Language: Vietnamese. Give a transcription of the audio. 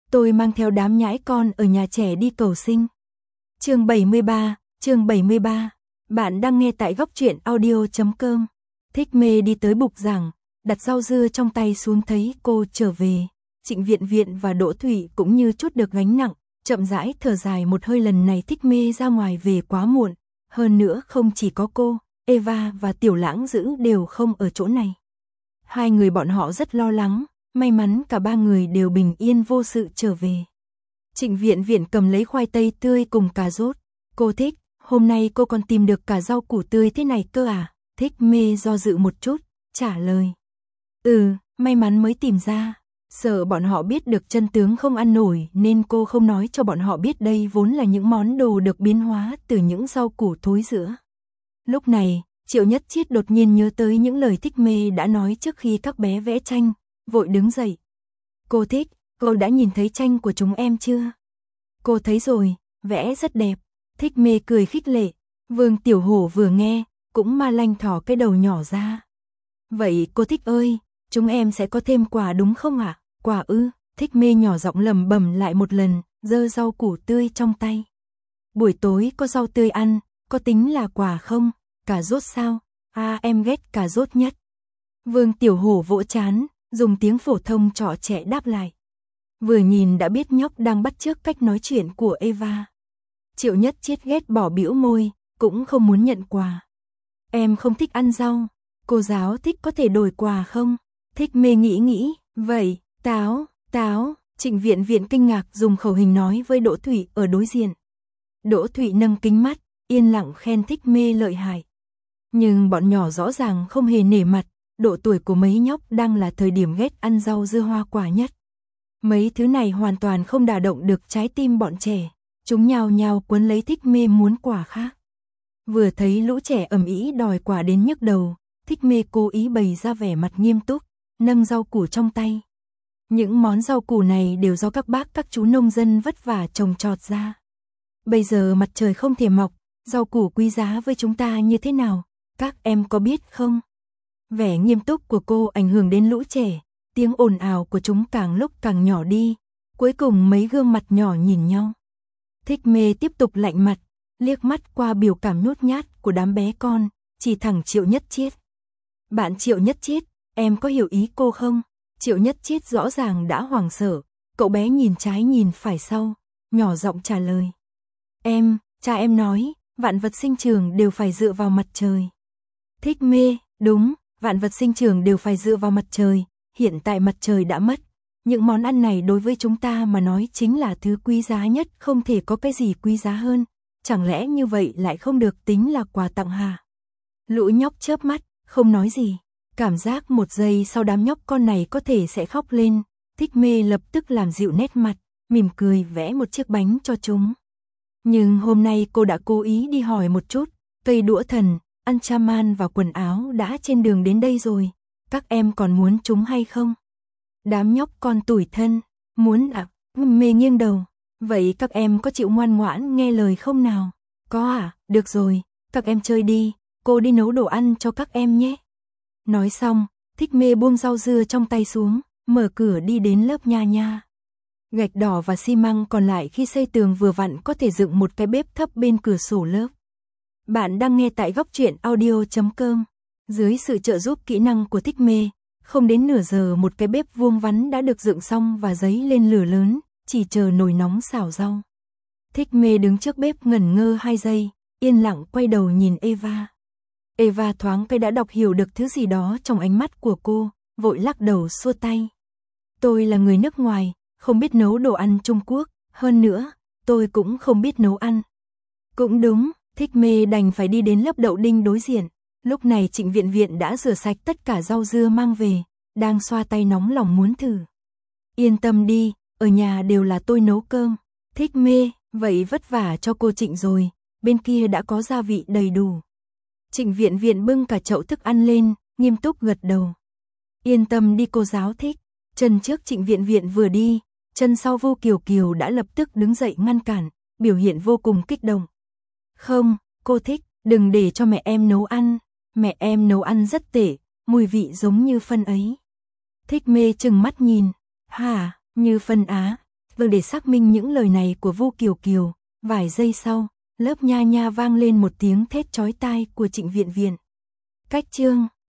Tôi mang theo đám nhãi con ở nhà trẻ đi cầu sinh. Chương 73. Bạn đang nghe tại góc truyện audio.com. Thích Mê đi tới bục giảng, đặt rau dưa trong tay xuống thấy cô trở về. Trịnh Viện Viện và Đỗ Thụy cũng như chút được gánh nặng, chậm rãi thở dài một hơi. Lần này Thích Mê ra ngoài về quá muộn, hơn nữa không chỉ có cô, Eva và Tiểu Lãng Dữ đều không ở chỗ này. Hai người bọn họ rất lo lắng, may mắn cả ba người đều bình yên vô sự trở về. Trịnh Viện Viện cầm lấy khoai tây tươi cùng cà rốt. Cô thích, hôm nay cô còn tìm được cả rau củ tươi thế này cơ à? Thích Mê do dự một chút, trả lời. May mắn mới tìm ra. Sợ bọn họ biết được chân tướng không ăn nổi nên cô không nói cho bọn họ biết đây vốn là những món đồ được biến hóa từ những rau củ thối rữa. Lúc này, Triệu Nhất Chiết đột nhiên nhớ tới những lời Thích Mê đã nói trước khi các bé vẽ tranh, vội đứng dậy. Cô thích, cô đã nhìn thấy tranh của chúng em chưa? Cô thấy rồi, vẽ rất đẹp. Thích Mê cười khích lệ. Vương Tiểu Hổ vừa nghe, cũng ma lanh thỏ cái đầu nhỏ ra. Vậy cô Thích ơi, chúng em sẽ có thêm quà đúng không ạ? Quà ư? Thích Mê nhỏ giọng lẩm bẩm lại một lần, giơ rau củ tươi trong tay. Buổi tối có rau tươi ăn, có tính là quà không? Cà rốt sao? Em ghét cà rốt nhất. Vương Tiểu Hổ vỗ trán, dùng tiếng phổ thông trọ trẻ đáp lại. Vừa nhìn đã biết nhóc đang bắt chước cách nói chuyện của Eva. Triệu Nhất Chiết ghét bỏ bĩu môi, cũng không muốn nhận quà. Em không thích ăn rau, cô giáo thích có thể đổi quà không? Thích Mê nghĩ, vậy, táo, Trịnh Viện Viện kinh ngạc dùng khẩu hình nói với Đỗ Thụy ở đối diện. Đỗ Thụy nâng kính mắt, yên lặng khen Thích Mê lợi hại. Nhưng bọn nhỏ rõ ràng không hề nể mặt, độ tuổi của mấy nhóc đang là thời điểm ghét ăn rau dưa hoa quả nhất. Mấy thứ này hoàn toàn không đả động được trái tim bọn trẻ, chúng nhao nhao cuốn lấy Thích Mê muốn quà khác. Vừa thấy lũ trẻ ầm ĩ đòi quà đến nhức đầu, Thích Mê cố ý bày ra vẻ mặt nghiêm túc, nâng rau củ trong tay. Những món rau củ này đều do các bác các chú nông dân vất vả trồng trọt ra. Bây giờ mặt trời không thể mọc, rau củ quý giá với chúng ta như thế nào, các em có biết không? Vẻ nghiêm túc của cô ảnh hưởng đến lũ trẻ, tiếng ồn ào của chúng càng lúc càng nhỏ đi, cuối cùng mấy gương mặt nhỏ nhìn nhau. Thích Mê tiếp tục lạnh mặt, liếc mắt qua biểu cảm nhút nhát của đám bé con, chỉ thẳng Triệu Nhất Chiết. Bạn Triệu Nhất Chiết, em có hiểu ý cô không? Triệu Nhất Chiết rõ ràng đã hoảng sợ, cậu bé nhìn trái nhìn phải sau, nhỏ giọng trả lời. Cha em nói, vạn vật sinh trưởng đều phải dựa vào mặt trời. Thích Mê, đúng, vạn vật sinh trưởng đều phải dựa vào mặt trời, hiện tại mặt trời đã mất. Những món ăn này đối với chúng ta mà nói chính là thứ quý giá nhất, không thể có cái gì quý giá hơn. Chẳng lẽ như vậy lại không được tính là quà tặng hả? Lũ nhóc chớp mắt, không nói gì. Cảm giác một giây sau đám nhóc con này có thể sẽ khóc lên. Thích Mê lập tức làm dịu nét mặt, mỉm cười vẽ một chiếc bánh cho chúng. Nhưng hôm nay cô đã cố ý đi hỏi một chút. Cây đũa thần, ăn chaman và quần áo đã trên đường đến đây rồi. Các em còn muốn chúng hay không? Đám nhóc con tủi thân, muốn à? Mê nghiêng đầu. Vậy các em có chịu ngoan ngoãn nghe lời không nào? Có à? Được rồi, các em chơi đi, cô đi nấu đồ ăn cho các em nhé. Nói xong, Thích Mê buông rau dưa trong tay xuống, mở cửa đi đến lớp nha. Gạch đỏ và xi măng còn lại khi xây tường vừa vặn có thể dựng một cái bếp thấp bên cửa sổ lớp. Bạn đang nghe tại góc truyện audio.com. Dưới sự trợ giúp kỹ năng của Thích Mê, không đến nửa giờ một cái bếp vuông vắn đã được dựng xong và giấy lên lửa lớn, chỉ chờ nồi nóng xào rau. Thích Mê đứng trước bếp ngẩn ngơ 2 giây, yên lặng quay đầu nhìn Eva. Eva thoáng cái đã đọc hiểu được thứ gì đó trong ánh mắt của cô, vội lắc đầu xua tay. Tôi là người nước ngoài, không biết nấu đồ ăn Trung Quốc, hơn nữa, tôi cũng không biết nấu ăn. Cũng đúng, Thích Mê đành phải đi đến lớp đậu đinh đối diện. Lúc này Trịnh Viện Viện đã rửa sạch tất cả rau dưa mang về, đang xoa tay nóng lòng muốn thử. Yên tâm đi, ở nhà đều là tôi nấu cơm. Thích Mê, vậy vất vả cho cô Trịnh rồi, bên kia đã có gia vị đầy đủ. Trịnh Viện Viện bưng cả chậu thức ăn lên, nghiêm túc gật đầu. Yên tâm đi cô giáo Thích. Chân trước Trịnh Viện Viện vừa đi, chân sau Vô Kiều Kiều đã lập tức đứng dậy ngăn cản, biểu hiện vô cùng kích động. Không, cô Thích, đừng để cho mẹ em nấu ăn. Mẹ em nấu ăn rất tệ, mùi vị giống như phân ấy. Thích Mê trừng mắt nhìn. Hả, như phân á? Vâng, để xác minh những lời này của Vu Kiều Kiều, vài giây sau, lớp nha nha vang lên một tiếng thét chói tai của Trịnh Viện Viện. Cách chương